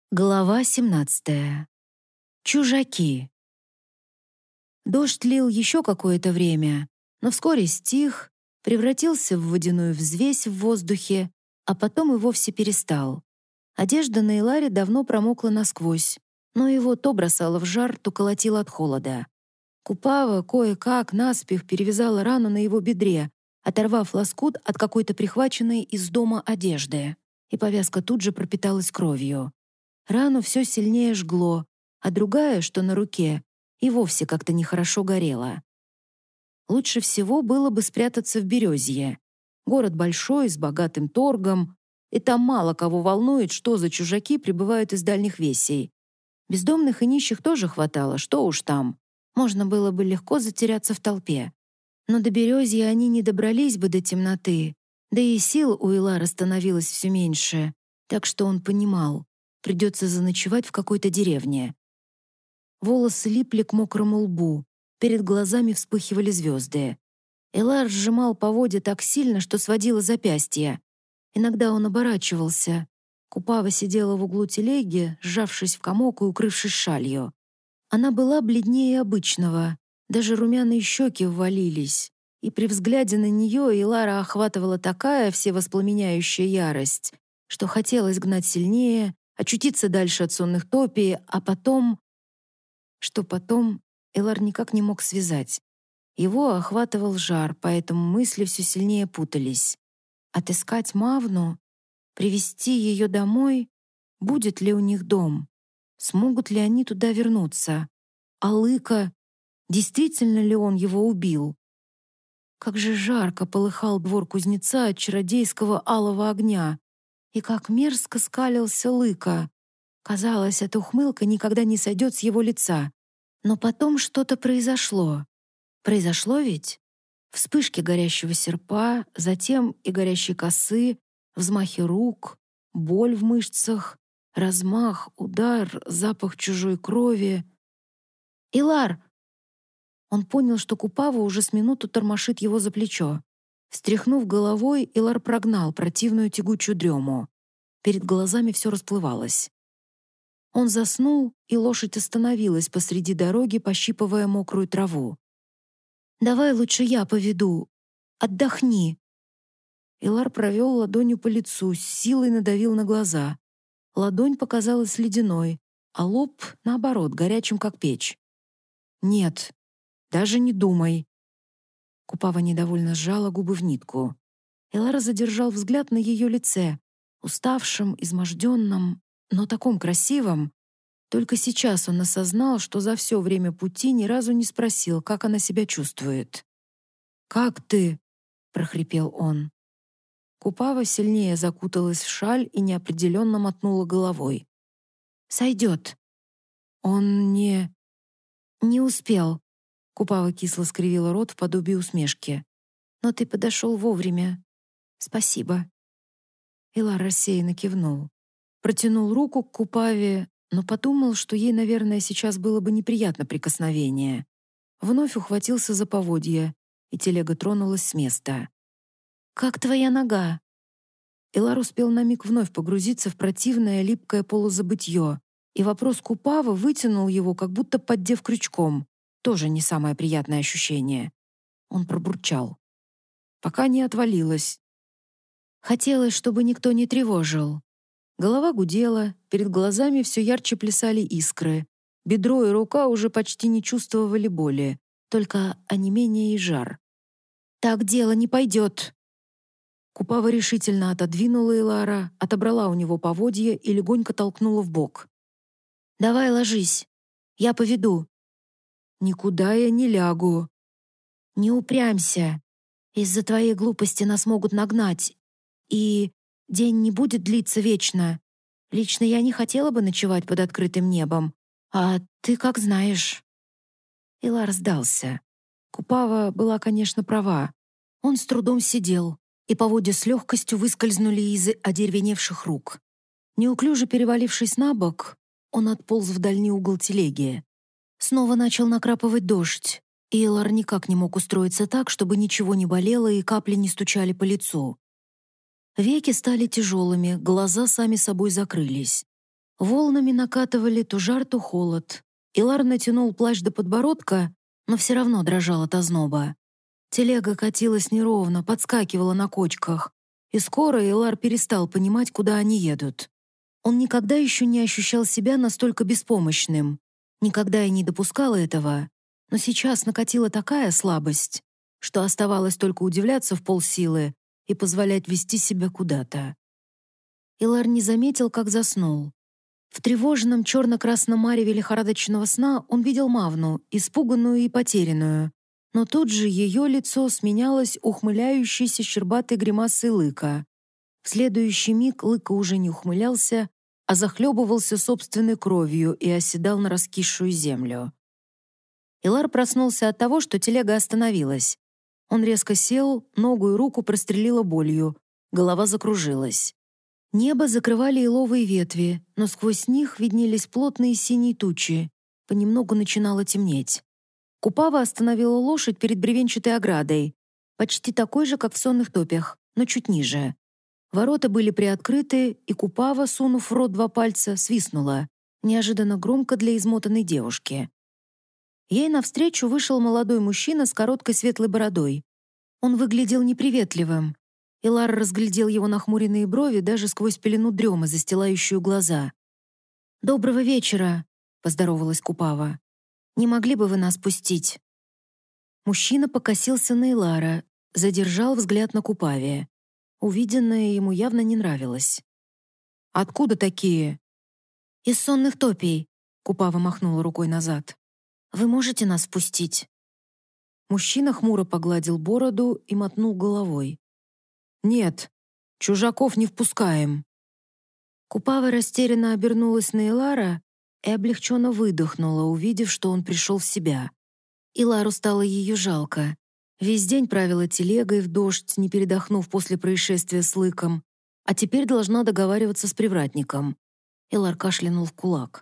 Глава 17. Чужаки. Дождь лил еще какое-то время, но вскоре стих, превратился в водяную взвесь в воздухе, а потом и вовсе перестал. Одежда на Иларе давно промокла насквозь, но его то бросало в жар, то колотило от холода. Купава кое-как наспех перевязала рану на его бедре, оторвав лоскут от какой-то прихваченной из дома одежды, и повязка тут же пропиталась кровью. Рану все сильнее жгло, а другая, что на руке, и вовсе как-то нехорошо горела. Лучше всего было бы спрятаться в Березье. Город большой, с богатым торгом, и там мало кого волнует, что за чужаки прибывают из дальних весей. Бездомных и нищих тоже хватало, что уж там. Можно было бы легко затеряться в толпе. Но до Березья они не добрались бы до темноты, да и сил у Илара становилось все меньше, так что он понимал, придется заночевать в какой-то деревне. Волосы липли к мокрому лбу, перед глазами вспыхивали звезды. Илар сжимал поводья так сильно, что сводило запястья. Иногда он оборачивался. Купава сидела в углу телеги, сжавшись в комок и укрывшись шалью. Она была бледнее обычного, даже румяные щеки ввалились, и при взгляде на нее Илара охватывала такая всевоспламеняющая ярость, что хотелось гнать сильнее, очутиться дальше от сонных топий, а потом... Что потом, Элар никак не мог связать. Его охватывал жар, поэтому мысли все сильнее путались. Отыскать Мавну? Привести ее домой? Будет ли у них дом? Смогут ли они туда вернуться? А Лыка? Действительно ли он его убил? Как же жарко полыхал двор кузнеца от чародейского алого огня. И как мерзко скалился Лыка. Казалось, эта ухмылка никогда не сойдет с его лица. Но потом что-то произошло. Произошло ведь? Вспышки горящего серпа, затем и горящей косы, взмахи рук, боль в мышцах, размах, удар, запах чужой крови. «Илар!» Он понял, что Купава уже с минуту тормошит его за плечо. Встряхнув головой, Илар прогнал противную тягучую дрему. Перед глазами все расплывалось. Он заснул, и лошадь остановилась посреди дороги, пощипывая мокрую траву. «Давай лучше я поведу. Отдохни». Илар провел ладонью по лицу, с силой надавил на глаза. Ладонь показалась ледяной, а лоб, наоборот, горячим, как печь. «Нет, даже не думай». Купава недовольно сжала губы в нитку. Илар задержал взгляд на ее лице, уставшем, изможденном, но таком красивом. Только сейчас он осознал, что за все время пути ни разу не спросил, как она себя чувствует. «Как ты?» — прохрипел он. Купава сильнее закуталась в шаль и неопределенно мотнула головой. «Сойдет». «Он не...» «Не успел». Купава кисло скривила рот в подобии усмешки. «Но ты подошел вовремя. Спасибо». Илар рассеянно кивнул. Протянул руку к Купаве, но подумал, что ей, наверное, сейчас было бы неприятно прикосновение. Вновь ухватился за поводья, и телега тронулась с места. «Как твоя нога?» Илар успел на миг вновь погрузиться в противное липкое полузабытье, и вопрос Купавы вытянул его, как будто поддев крючком. Тоже не самое приятное ощущение. Он пробурчал. Пока не отвалилось. Хотелось, чтобы никто не тревожил. Голова гудела, перед глазами все ярче плясали искры. Бедро и рука уже почти не чувствовали боли, только онемение и жар. «Так дело не пойдет!» Купава решительно отодвинула Илара, отобрала у него поводья и легонько толкнула в бок. «Давай ложись, я поведу». «Никуда я не лягу». «Не упрямься. Из-за твоей глупости нас могут нагнать. И день не будет длиться вечно. Лично я не хотела бы ночевать под открытым небом. А ты как знаешь». Илар сдался. Купава была, конечно, права. Он с трудом сидел, и поводья с легкостью выскользнули из одеревеневших рук. Неуклюже перевалившись на бок, он отполз в дальний угол телеги. Снова начал накрапывать дождь, и Илар никак не мог устроиться так, чтобы ничего не болело и капли не стучали по лицу. Веки стали тяжелыми, глаза сами собой закрылись. Волнами накатывали то жар, то холод. Илар натянул плащ до подбородка, но все равно дрожал от озноба. Телега катилась неровно, подскакивала на кочках, и скоро Илар перестал понимать, куда они едут. Он никогда еще не ощущал себя настолько беспомощным, никогда и не допускал этого, но сейчас накатила такая слабость, что оставалось только удивляться в полсилы и позволять вести себя куда-то. Илар не заметил, как заснул. В тревожном черно-красном мареве лихорадочного сна он видел Мавну, испуганную и потерянную, но тут же ее лицо сменялось ухмыляющейся щербатой гримасой Лыка. В следующий миг Лыка уже не ухмылялся, а захлебывался собственной кровью и оседал на раскисшую землю. Илар проснулся от того, что телега остановилась. Он резко сел, ногу и руку прострелило болью, голова закружилась. Небо закрывали еловые ветви, но сквозь них виднелись плотные синие тучи. Понемногу начинало темнеть. Купава остановила лошадь перед бревенчатой оградой, почти такой же, как в сонных топях, но чуть ниже. Ворота были приоткрыты, и Купава, сунув в рот 2 пальца, свистнула, неожиданно громко для измотанной девушки. Ей навстречу вышел молодой мужчина с короткой светлой бородой. Он выглядел неприветливым. Илар разглядел его нахмуренные брови даже сквозь пелену дремы, застилающую глаза. «Доброго вечера», — поздоровалась Купава. «Не могли бы вы нас пустить?» Мужчина покосился на Илара, задержал взгляд на Купаве. Увиденное ему явно не нравилось. «Откуда такие?» «Из сонных топий», — Купава махнула рукой назад. «Вы можете нас пустить?» Мужчина хмуро погладил бороду и мотнул головой. «Нет, чужаков не впускаем». Купава растерянно обернулась на Илара и облегченно выдохнула, увидев, что он пришел в себя. Илару стало ее жалко. Весь день правила телегой в дождь, не передохнув после происшествия с Лыком, а теперь должна договариваться с привратником. Илар кашлянул в кулак.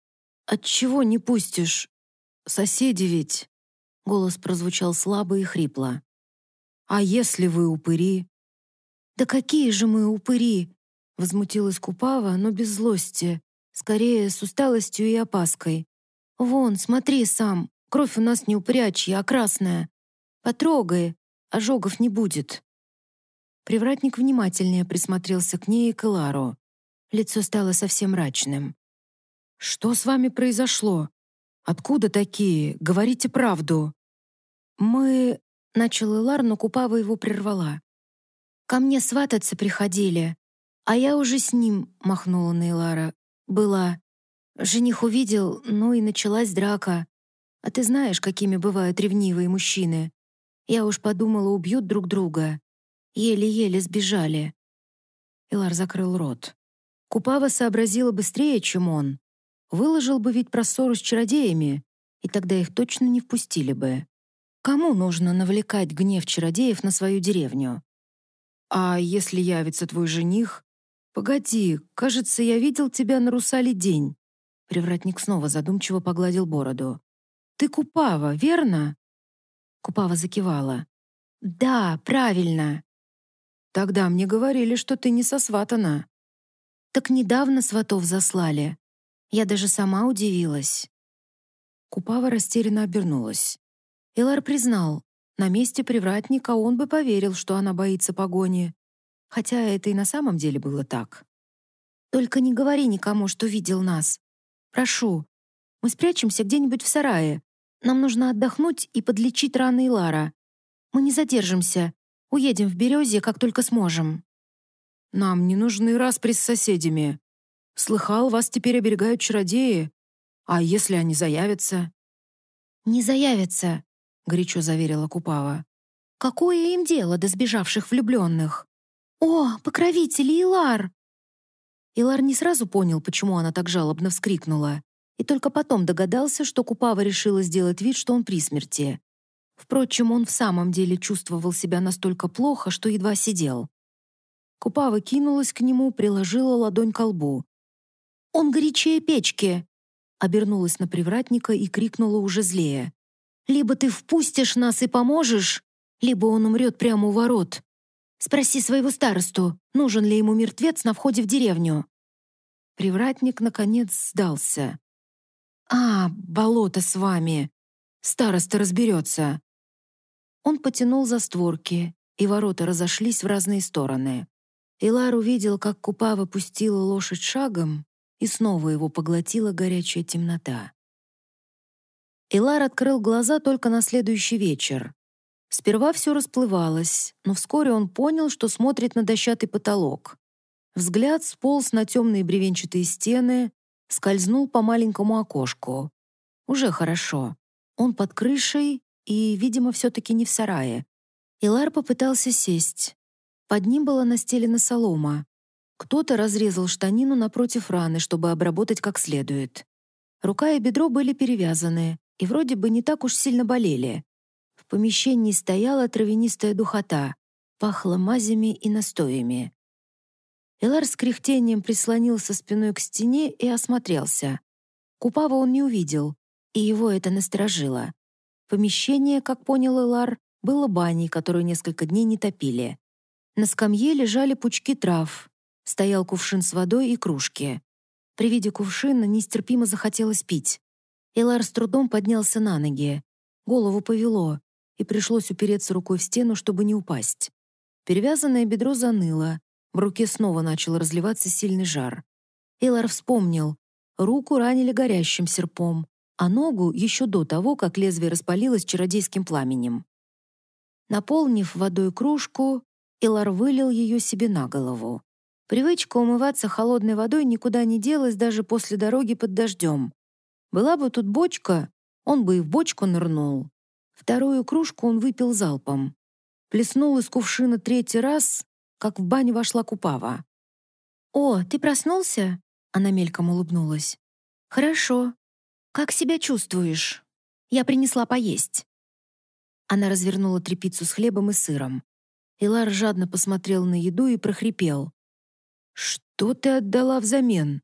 «Отчего не пустишь? Соседи ведь...» Голос прозвучал слабо и хрипло. «А если вы упыри?» «Да какие же мы упыри!» — возмутилась Купава, но без злости, скорее с усталостью и опаской. «Вон, смотри сам, кровь у нас не упырячья, а красная. Потрогай, ожогов не будет». Привратник внимательнее присмотрелся к ней и к Илару. Лицо стало совсем мрачным. «Что с вами произошло? Откуда такие? Говорите правду». «Мы...» — начал Илар, но Купава его прервала. «Ко мне свататься приходили, а я уже с ним», — махнула на Илара. «Была. Жених увидел, ну и началась драка. А ты знаешь, какими бывают ревнивые мужчины. Я уж подумала, убьют друг друга. Еле-еле сбежали». Илар закрыл рот. Купава сообразила быстрее, чем он. Выложил бы ведь про ссору с чародеями, и тогда их точно не впустили бы. Кому нужно навлекать гнев чародеев на свою деревню? «А если явится твой жених?» «Погоди, кажется, я видел тебя на Русале день». Привратник снова задумчиво погладил бороду. «Ты Купава, верно?» Купава закивала. «Да, правильно». «Тогда мне говорили, что ты не сосватана». «Так недавно сватов заслали. Я даже сама удивилась». Купава растерянно обернулась. Илар признал, на месте привратника он бы поверил, что она боится погони. Хотя это и на самом деле было так. «Только не говори никому, что видел нас. Прошу, мы спрячемся где-нибудь в сарае. Нам нужно отдохнуть и подлечить раны Илара. Мы не задержимся. Уедем в Березье, как только сможем». «Нам не нужны распри с соседями. Слыхал, вас теперь оберегают чародеи. А если они заявятся?» «Не заявятся», — горячо заверила Купава. «Какое им дело до сбежавших влюбленных? О, покровители, Илар!» Илар не сразу понял, почему она так жалобно вскрикнула, и только потом догадался, что Купава решила сделать вид, что он при смерти. Впрочем, он в самом деле чувствовал себя настолько плохо, что едва сидел. Купава кинулась к нему, приложила ладонь ко лбу. «Он горячее печки!» Обернулась на привратника и крикнула уже злее. «Либо ты впустишь нас и поможешь, либо он умрет прямо у ворот. Спроси своего старосту, нужен ли ему мертвец на входе в деревню». Привратник, наконец, сдался. Болото с вами! Староста разберется!» Он потянул за створки, и ворота разошлись в разные стороны. Илар увидел, как Купава пустила лошадь шагом, и снова его поглотила горячая темнота. Илар открыл глаза только на следующий вечер. Сперва все расплывалось, но вскоре он понял, что смотрит на дощатый потолок. Взгляд сполз на темные бревенчатые стены, скользнул по маленькому окошку. Уже хорошо. Он под крышей и, видимо, все-таки не в сарае. Илар попытался сесть. Под ним была настелена солома. Кто-то разрезал штанину напротив раны, чтобы обработать как следует. Рука и бедро были перевязаны и вроде бы не так уж сильно болели. В помещении стояла травянистая духота, пахло мазями и настоями. Илар с кряхтением прислонился спиной к стене и осмотрелся. Купава он не увидел, и его это насторожило. Помещение, как понял Илар, было баней, которую несколько дней не топили. На скамье лежали пучки трав, стоял кувшин с водой и кружки. При виде кувшина нестерпимо захотелось пить. Илар с трудом поднялся на ноги. Голову повело, и пришлось упереться рукой в стену, чтобы не упасть. Перевязанное бедро заныло, в руке снова начал разливаться сильный жар. Илар вспомнил. Руку ранили горящим серпом, а ногу еще до того, как лезвие распалилось чародейским пламенем. Наполнив водой кружку, Илар вылил ее себе на голову. Привычка умываться холодной водой никуда не делась даже после дороги под дождем. Была бы тут бочка, он бы и в бочку нырнул. Вторую кружку он выпил залпом. Плеснул из кувшина третий раз, как в баню вошла Купава. «О, ты проснулся?» Она мельком улыбнулась. «Хорошо. Как себя чувствуешь? Я принесла поесть». Она развернула тряпицу с хлебом и сыром. Илар жадно посмотрел на еду и прохрипел. «Что ты отдала взамен?»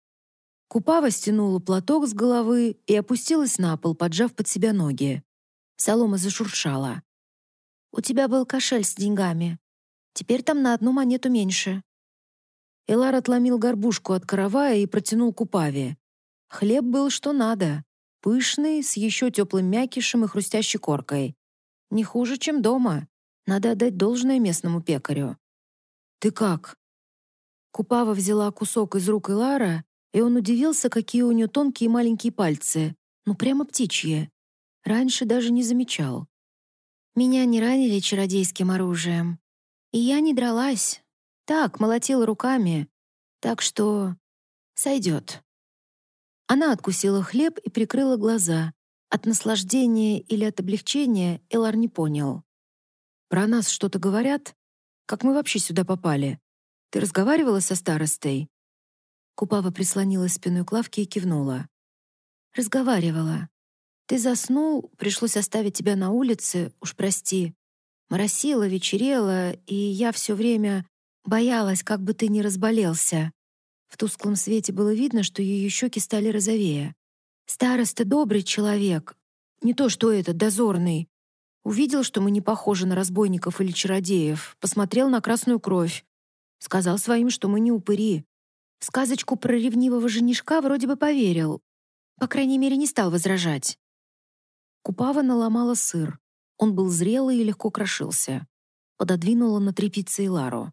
Купава стянула платок с головы и опустилась на пол, поджав под себя ноги. Солома зашуршала. «У тебя был кошель с деньгами. Теперь там на одну монету меньше». Илар отломил горбушку от каравая и протянул Купаве. Хлеб был что надо. Пышный, с еще теплым мякишем и хрустящей коркой. Не хуже, чем дома. Надо отдать должное местному пекарю. «Ты как?» Купава взяла кусок из рук Илара, и он удивился, какие у нее тонкие маленькие пальцы. Ну, прямо птичьи. Раньше даже не замечал. «Меня не ранили чародейским оружием. И я не дралась. Так, молотила руками. Так что сойдет». Она откусила хлеб и прикрыла глаза. От наслаждения или от облегчения Илар не понял. «Про нас что-то говорят? Как мы вообще сюда попали? Ты разговаривала со старостой?» Купава прислонилась спиной к лавке и кивнула. «Разговаривала. Ты заснул, пришлось оставить тебя на улице, уж прости. Моросило, вечерело, и я все время боялась, как бы ты не разболелся». В тусклом свете было видно, что ее щеки стали розовее. «Староста добрый человек. Не то что этот дозорный. Увидел, что мы не похожи на разбойников или чародеев, посмотрел на красную кровь. Сказал своим, что мы не упыри. В сказочку про ревнивого женишка вроде бы поверил. По крайней мере, не стал возражать». Купава наломала сыр. Он был зрелый и легко крошился. Пододвинула на тряпице Илару.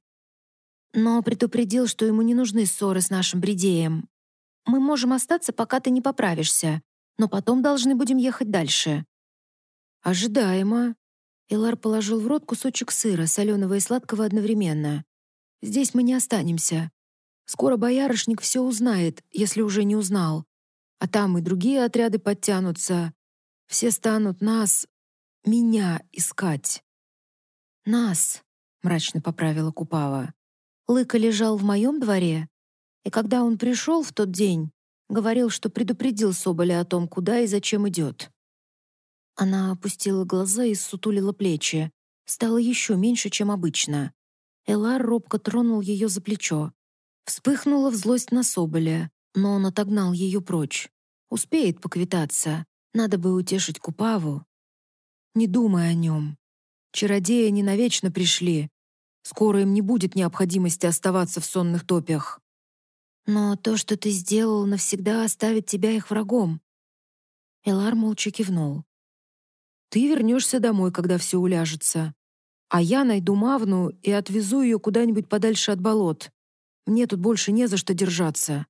«Но предупредил, что ему не нужны ссоры с нашим Бридеем. Мы можем остаться, пока ты не поправишься, но потом должны будем ехать дальше». «Ожидаемо». Илар положил в рот кусочек сыра, соленого и сладкого одновременно. «Здесь мы не останемся. Скоро боярышник все узнает, если уже не узнал. А там и другие отряды подтянутся. Все станут меня искать». «Нас», — мрачно поправила Купава. «Лыка лежал в моем дворе, и когда он пришел в тот день, говорил, что предупредил Соболя о том, куда и зачем идет». Она опустила глаза и ссутулила плечи. Стало еще меньше, чем обычно. Элар робко тронул ее за плечо. Вспыхнула в злость на Соболя, но он отогнал ее прочь. Успеет поквитаться. Надо бы утешить Купаву. «Не думай о нем. Чародеи не навечно пришли. Скоро им не будет необходимости оставаться в сонных топях». Но то, что ты сделал, навсегда оставит тебя их врагом. Элар молча кивнул. Ты вернешься домой, когда все уляжется. А я найду Мавну и отвезу ее куда-нибудь подальше от болот. Мне тут больше не за что держаться.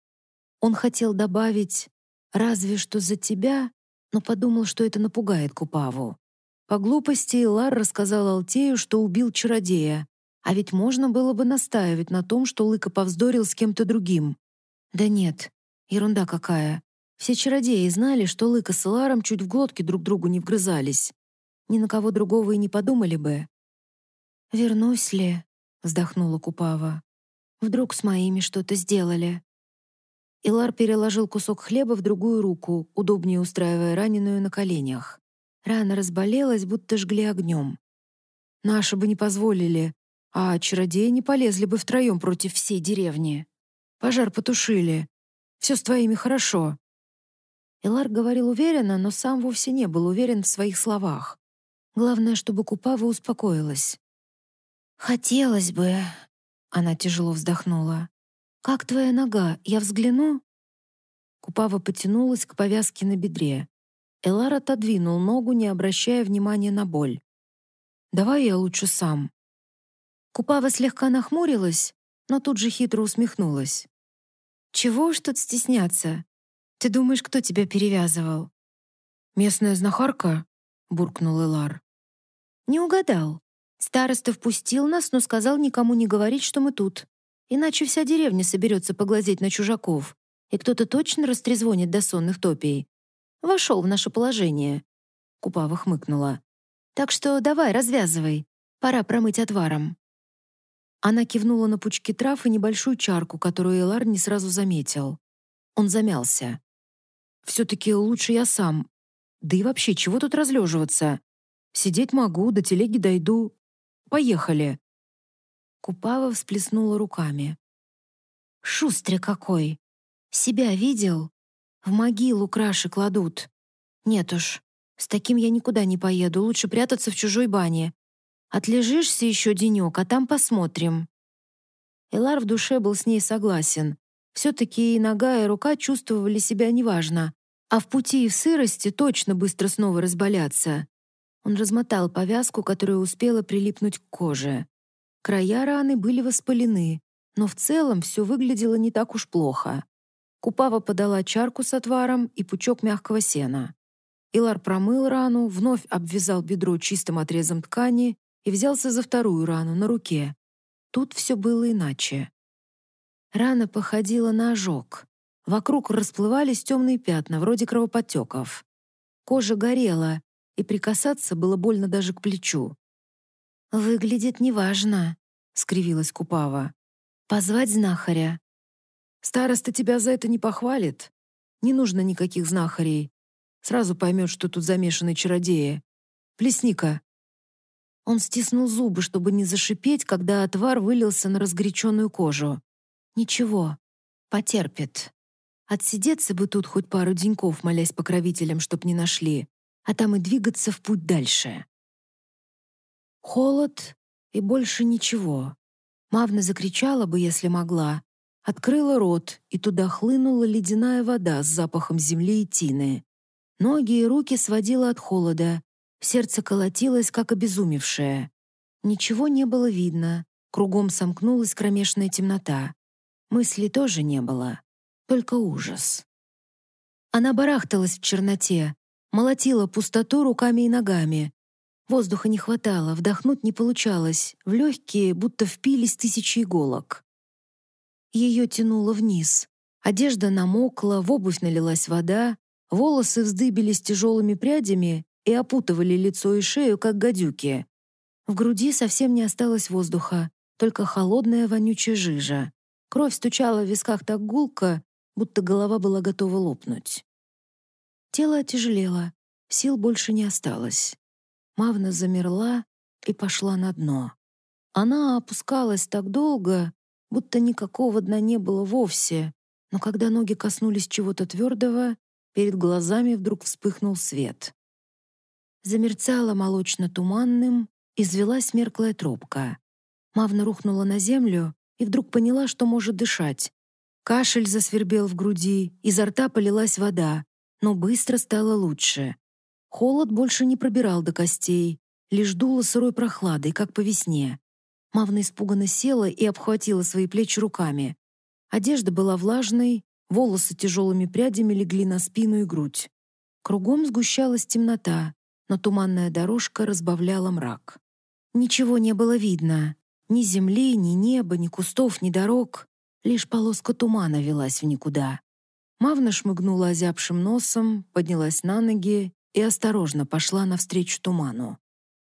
Он хотел добавить «разве что за тебя», но подумал, что это напугает Купаву. По глупости Элар рассказал Алтею, что убил чародея, а ведь можно было бы настаивать на том, что Лыка повздорил с кем-то другим. Да нет, ерунда какая. Все чародеи знали, что Лыка с Эларом чуть в глотки друг другу не вгрызались. Ни на кого другого и не подумали бы. «Вернусь ли?» — вздохнула Купава. «Вдруг с моими что-то сделали?» Илар переложил кусок хлеба в другую руку, удобнее устраивая раненую на коленях. Рана разболелась, будто жгли огнем. «Наши бы не позволили, а чародеи не полезли бы втроем против всей деревни. Пожар потушили. Все с твоими хорошо». Илар говорил уверенно, но сам вовсе не был уверен в своих словах. Главное, чтобы Купава успокоилась. «Хотелось бы...» — она тяжело вздохнула. «Как твоя нога? Я взгляну?» Купава потянулась к повязке на бедре. Элар отодвинул ногу, не обращая внимания на боль. «Давай я лучше сам». Купава слегка нахмурилась, но тут же хитро усмехнулась. «Чего уж тут стесняться? Ты думаешь, кто тебя перевязывал?» «Местная знахарка?» — буркнул Элар. «Не угадал. Староста впустил нас, но сказал никому не говорить, что мы тут. Иначе вся деревня соберется поглазеть на чужаков, и кто-то точно растрезвонит до сонных топий. Вошел в наше положение». Купава хмыкнула. «Так что давай, развязывай. Пора промыть отваром». Она кивнула на пучки трав и небольшую чарку, которую Элар не сразу заметил. Он замялся. «Все-таки лучше я сам. Да и вообще, чего тут разлеживаться? Сидеть могу, до телеги дойду. Поехали». Купава всплеснула руками. «Шустрый какой! Себя видел? В могилу краши кладут. Нет уж, с таким я никуда не поеду, лучше прятаться в чужой бане. Отлежишься еще денек, а там посмотрим». Элар в душе был с ней согласен. Все-таки и нога, и рука чувствовали себя неважно, а в пути и в сырости точно быстро снова разболятся. Он размотал повязку, которая успела прилипнуть к коже. Края раны были воспалены, но в целом все выглядело не так уж плохо. Купава подала чарку с отваром и пучок мягкого сена. Илар промыл рану, вновь обвязал бедро чистым отрезом ткани и взялся за вторую рану на руке. Тут все было иначе. Рана походила на ожог. Вокруг расплывались темные пятна, вроде кровоподтеков. Кожа горела, и прикасаться было больно даже к плечу. «Выглядит неважно», — скривилась Купава. «Позвать знахаря». «Староста тебя за это не похвалит. Не нужно никаких знахарей. Сразу поймет, что тут замешаны чародеи. Плесни-ка». Он стиснул зубы, чтобы не зашипеть, когда отвар вылился на разгоряченную кожу. «Ничего, потерпит. Отсидеться бы тут хоть пару деньков, молясь покровителям, чтоб не нашли, а там и двигаться в путь дальше». Холод и больше ничего. Мавна закричала бы, если могла. Открыла рот, и туда хлынула ледяная вода с запахом земли и тины. Ноги и руки сводило от холода. Сердце колотилось, как обезумевшее. Ничего не было видно. Кругом сомкнулась кромешная темнота. Мыслей тоже не было. Только ужас. Она барахталась в черноте, молотила пустоту руками и ногами. Воздуха не хватало, вдохнуть не получалось, в легкие будто впились тысячи иголок. Ее тянуло вниз. Одежда намокла, в обувь налилась вода, волосы вздыбились тяжелыми прядями и опутывали лицо и шею, как гадюки. В груди совсем не осталось воздуха, только холодная вонючая жижа. Кровь стучала в висках так гулко, будто голова была готова лопнуть. Тело отяжелело, сил больше не осталось. Мавна замерла и пошла на дно. Она опускалась так долго, будто никакого дна не было вовсе, но когда ноги коснулись чего-то твердого, перед глазами вдруг вспыхнул свет. Замерцала молочно-туманным, извелась мерклая тропка. Мавна рухнула на землю и вдруг поняла, что может дышать. Кашель засвербел в груди, изо рта полилась вода, но быстро стало лучше. Холод больше не пробирал до костей, лишь дуло сырой прохладой, как по весне. Мавна испуганно села и обхватила свои плечи руками. Одежда была влажной, волосы тяжелыми прядями легли на спину и грудь. Кругом сгущалась темнота, но туманная дорожка разбавляла мрак. Ничего не было видно. Ни земли, ни неба, ни кустов, ни дорог. Лишь полоска тумана велась в никуда. Мавна шмыгнула озябшим носом, поднялась на ноги и осторожно пошла навстречу туману.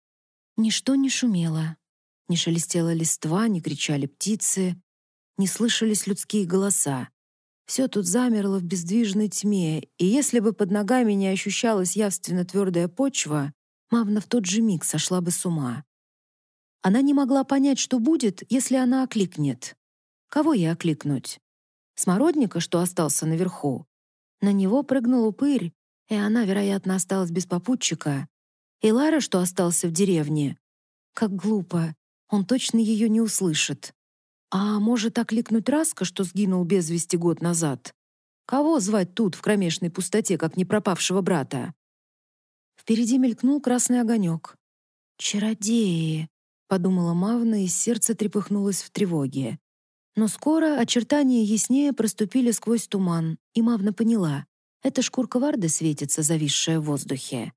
Ничто не шумело. Не шелестела листва, не кричали птицы, не слышались людские голоса. Все тут замерло в бездвижной тьме, и если бы под ногами не ощущалась явственно твердая почва, Мавна в тот же миг сошла бы с ума. Она не могла понять, что будет, если она окликнет. Кого ей окликнуть? Смородника, что остался наверху? На него прыгнул упырь, и она, вероятно, осталась без попутчика. И Лара, что остался в деревне? Как глупо, он точно ее не услышит. А может, окликнуть Раска, что сгинул без вести год назад? Кого звать тут, в кромешной пустоте, как не пропавшего брата? Впереди мелькнул красный огонек. «Чародеи!» — подумала Мавна, и сердце трепыхнулось в тревоге. Но скоро очертания яснее проступили сквозь туман, и Мавна поняла — это шкурка Варды светится, зависшая в воздухе.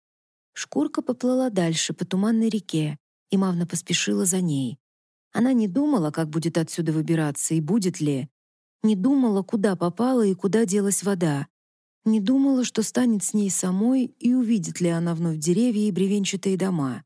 Шкурка поплыла дальше по туманной реке, и Мавна поспешила за ней. Она не думала, как будет отсюда выбираться и будет ли. Не думала, куда попала и куда делась вода. Не думала, что станет с ней самой и увидит ли она вновь деревья и бревенчатые дома.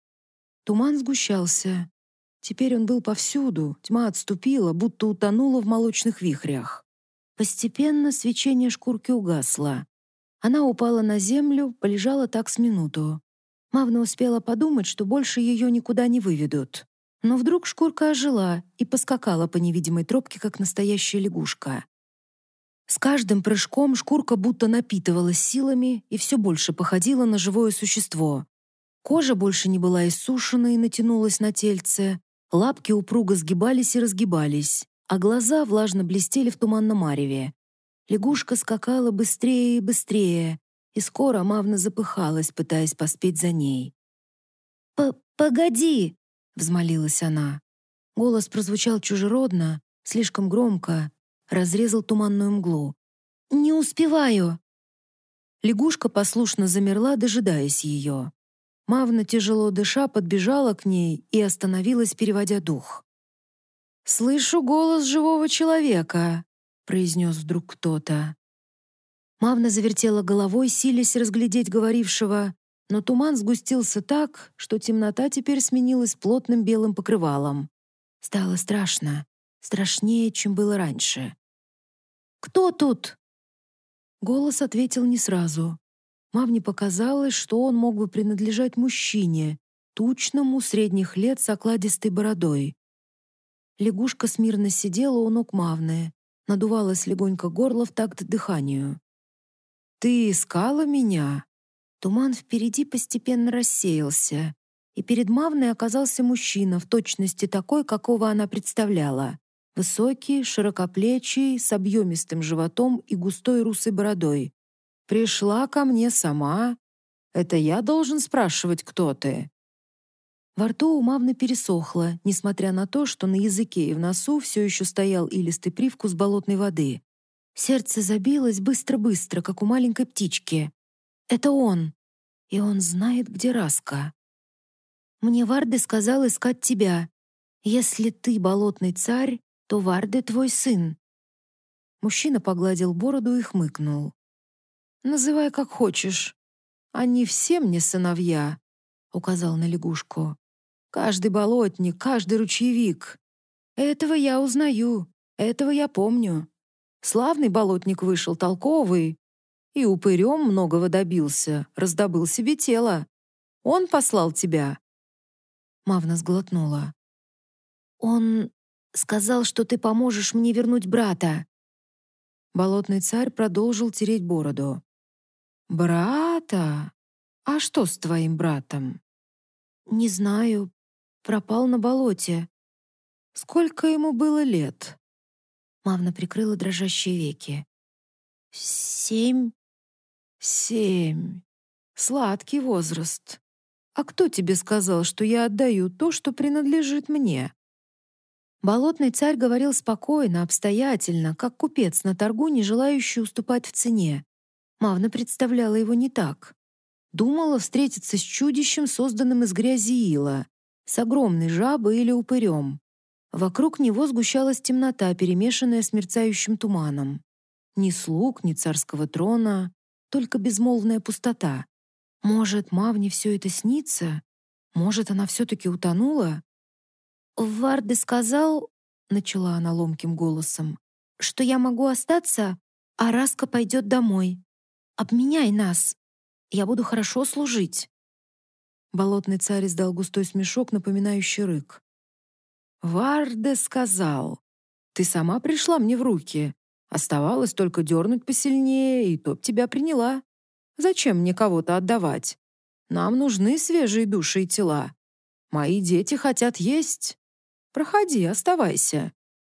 Туман сгущался. Теперь он был повсюду, тьма отступила, будто утонула в молочных вихрях. Постепенно свечение шкурки угасло. Она упала на землю, полежала так с минуту. Мавна успела подумать, что больше ее никуда не выведут. Но вдруг шкурка ожила и поскакала по невидимой тропке, как настоящая лягушка. С каждым прыжком шкурка будто напитывалась силами и все больше походила на живое существо. Кожа больше не была иссушена и натянулась на тельце, лапки упруго сгибались и разгибались, а глаза влажно блестели в туманном мареве. Лягушка скакала быстрее и быстрее, и скоро Мавна запыхалась, пытаясь поспеть за ней. «Погоди!» — взмолилась она. Голос прозвучал чужеродно, слишком громко, разрезал туманную мглу. «Не успеваю!» Лягушка послушно замерла, дожидаясь ее. Мавна, тяжело дыша, подбежала к ней и остановилась, переводя дух. «Слышу голос живого человека», — произнес вдруг кто-то. Мавна завертела головой, силясь разглядеть говорившего, но туман сгустился так, что темнота теперь сменилась плотным белым покрывалом. Стало страшно, страшнее, чем было раньше. «Кто тут?» Голос ответил не сразу. Мавне показалось, что он мог бы принадлежать мужчине, тучному, средних лет, с окладистой бородой. Лягушка смирно сидела у ног Мавны, надувалось легонько горло в такт дыханию. «Ты искала меня?» Туман впереди постепенно рассеялся, и перед Мавной оказался мужчина, в точности такой, какого она представляла. Высокий, широкоплечий, с объемистым животом и густой русой бородой. «Пришла ко мне сама. Это я должен спрашивать, кто ты?» Во рту у Мавны пересохло, несмотря на то, что на языке и в носу все еще стоял илистый привкус болотной воды. Сердце забилось быстро-быстро, как у маленькой птички. «Это он! И он знает, где Раска. Мне Варды сказал искать тебя. Если ты болотный царь, то Варды твой сын». Мужчина погладил бороду и хмыкнул. «Называй как хочешь. Они все мне сыновья», — указал на лягушку. «Каждый болотник, каждый ручьевик. Этого я узнаю, этого я помню. Славный болотник вышел, толковый. И упырем многого добился, раздобыл себе тело. Он послал тебя». Мавна сглотнула. «Он сказал, что ты поможешь мне вернуть брата». Болотный царь продолжил тереть бороду. «Брата? А что с твоим братом?» «Не знаю. Пропал на болоте». «Сколько ему было лет?» Мавна прикрыла дрожащие веки. 7. 7. Сладкий возраст. А кто тебе сказал, что я отдаю то, что принадлежит мне? Болотный царь говорил спокойно, обстоятельно, как купец на торгу, не желающий уступать в цене. Мавна представляла его не так. Думала встретиться с чудищем, созданным из грязи и ила, с огромной жабой или упырем. Вокруг него сгущалась темнота, перемешанная с мерцающим туманом. Ни слуг, ни царского трона, только безмолвная пустота. Может, Мавне все это снится? Может, она все-таки утонула? «Варде сказал, — начала она ломким голосом, — что я могу остаться, а Раска пойдет домой. Обменяй нас. Я буду хорошо служить». Болотный царь издал густой смешок, напоминающий рык. «Варде сказал, ты сама пришла мне в руки. Оставалось только дернуть посильнее, и топ тебя приняла. Зачем мне кого-то отдавать? Нам нужны свежие души и тела. Мои дети хотят есть. Проходи, оставайся».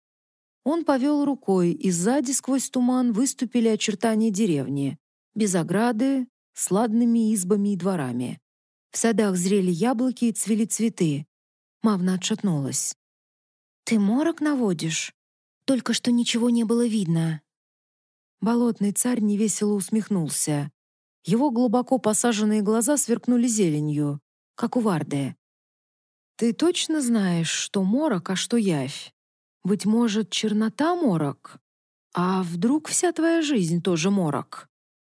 Он повел рукой, и сзади сквозь туман выступили очертания деревни, без ограды, с ладными избами и дворами. В садах зрели яблоки и цвели цветы. Мавна отшатнулась. «Ты морок наводишь? Только что ничего не было видно». Болотный царь невесело усмехнулся. Его глубоко посаженные глаза сверкнули зеленью, как у Варды. «Ты точно знаешь, что морок, а что явь? Быть может, чернота морок? А вдруг вся твоя жизнь тоже морок?»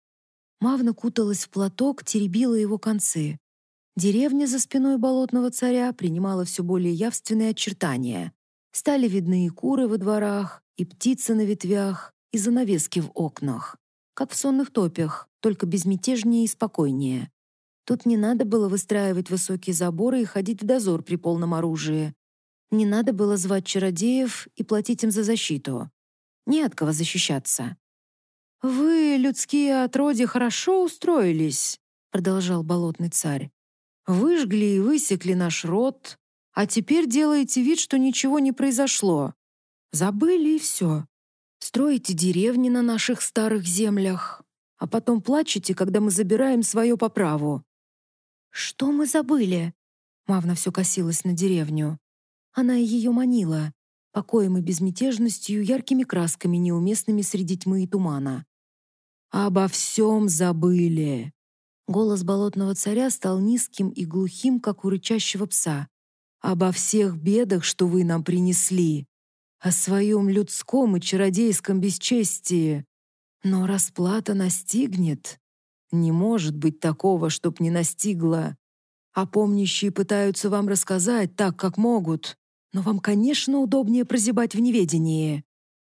Мавна куталась в платок, теребила его концы. Деревня за спиной болотного царя принимала все более явственные очертания. Стали видны и куры во дворах, и птицы на ветвях, и занавески в окнах. Как в сонных топях, только безмятежнее и спокойнее. Тут не надо было выстраивать высокие заборы и ходить в дозор при полном оружии. Не надо было звать чародеев и платить им за защиту. Не от кого защищаться. «Вы, людские отродья, хорошо устроились», — продолжал болотный царь. «Выжгли и высекли наш род, а теперь делаете вид, что ничего не произошло. Забыли и все. Строите деревни на наших старых землях, а потом плачете, когда мы забираем свое по праву». «Что мы забыли?» Мавна все косилась на деревню. Она ее манила, покоем и безмятежностью, яркими красками, неуместными среди тьмы и тумана. «Обо всем забыли!» Голос болотного царя стал низким и глухим, как у рычащего пса. «Обо всех бедах, что вы нам принесли, о своем людском и чародейском бесчестии. Но расплата настигнет. Не может быть такого, чтоб не настигла. А помнящие пытаются вам рассказать так, как могут, но вам, конечно, удобнее прозябать в неведении».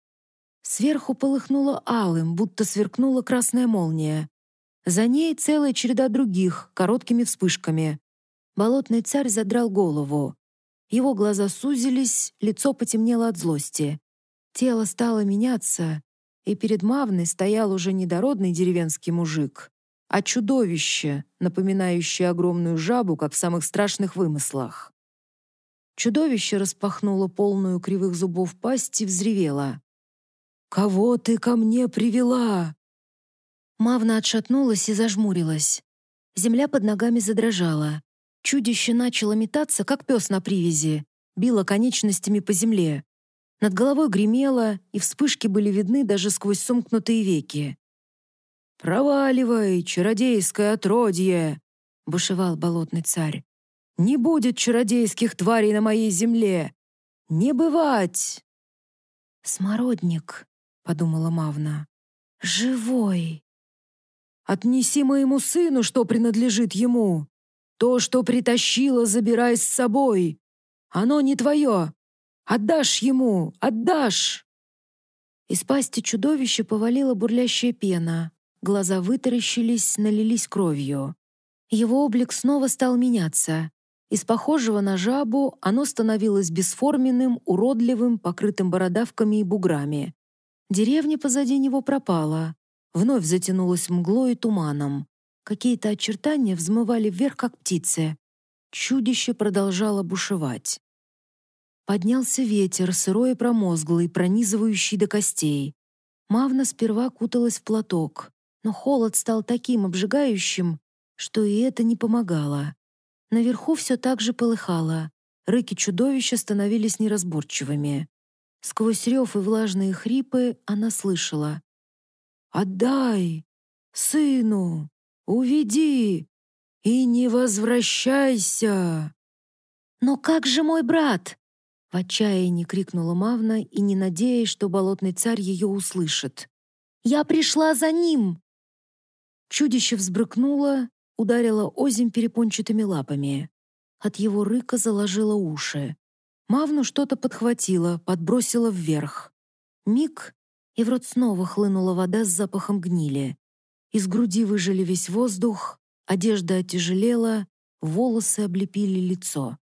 Сверху полыхнуло алым, будто сверкнула красная молния. За ней целая череда других, короткими вспышками. Болотный царь задрал голову. Его глаза сузились, лицо потемнело от злости. Тело стало меняться, и перед Мавной стоял уже не дородный деревенский мужик, а чудовище, напоминающее огромную жабу, как в самых страшных вымыслах. Чудовище распахнуло полную кривых зубов пасть и взревело. «Кого ты ко мне привела?» Мавна отшатнулась и зажмурилась. Земля под ногами задрожала. Чудище начало метаться, как пес на привязи, било конечностями по земле. Над головой гремело, и вспышки были видны даже сквозь сомкнутые веки. «Проваливай, чародейское отродье!» — бушевал болотный царь. «Не будет чародейских тварей на моей земле! Не бывать!» «Смородник», — подумала Мавна, — «живой». «Отнеси моему сыну, что принадлежит ему. То, что притащила, забирай с собой. Оно не твое. Отдашь ему, отдашь!» Из пасти чудовища повалила бурлящая пена. Глаза вытаращились, налились кровью. Его облик снова стал меняться. Из похожего на жабу оно становилось бесформенным, уродливым, покрытым бородавками и буграми. Деревня позади него пропала. Вновь затянулась мглой и туманом. Какие-то очертания взмывали вверх, как птицы. Чудище продолжало бушевать. Поднялся ветер, сырой и промозглый, пронизывающий до костей. Мавна сперва куталась в платок, но холод стал таким обжигающим, что и это не помогало. Наверху все так же полыхало. Рыки чудовища становились неразборчивыми. Сквозь рев и влажные хрипы она слышала: «Отдай! Сыну! Уведи! И не возвращайся!» «Но как же мой брат?» — в отчаянии крикнула Мавна и не надеясь, что болотный царь ее услышит. «Я пришла за ним!» Чудище взбрыкнуло, ударило озимь перепончатыми лапами. От его рыка заложило уши. Мавну что-то подхватило, подбросило вверх. Миг, и в рот снова хлынула вода с запахом гнили. Из груди выжали весь воздух, одежда оттяжелела, волосы облепили лицо.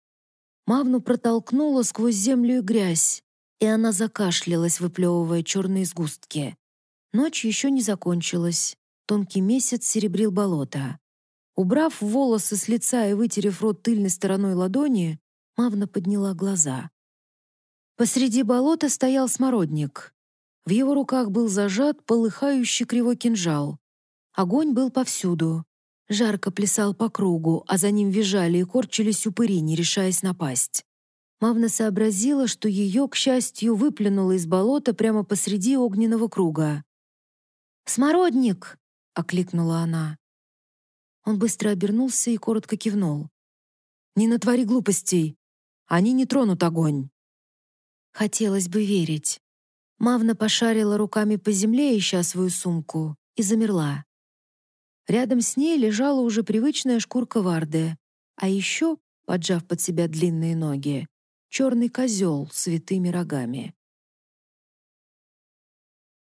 Мавну протолкнуло сквозь землю и грязь, и она закашлялась, выплевывая черные сгустки. Ночь еще не закончилась. Тонкий месяц серебрил болото. Убрав волосы с лица и вытерев рот тыльной стороной ладони, Мавна подняла глаза. Посреди болота стоял смородник. В его руках был зажат полыхающий кривой кинжал. Огонь был повсюду. Жарко плясал по кругу, а за ним визжали и корчились упыри, не решаясь напасть. Мавна сообразила, что ее, к счастью, выплюнуло из болота прямо посреди огненного круга. «Смородник!» — окликнула она. Он быстро обернулся и коротко кивнул. «Не натвори глупостей. Они не тронут огонь». Хотелось бы верить. Мавна пошарила руками по земле, ища свою сумку, и замерла. Рядом с ней лежала уже привычная шкурка Варды, а еще, поджав под себя длинные ноги, черный козел с витыми рогами.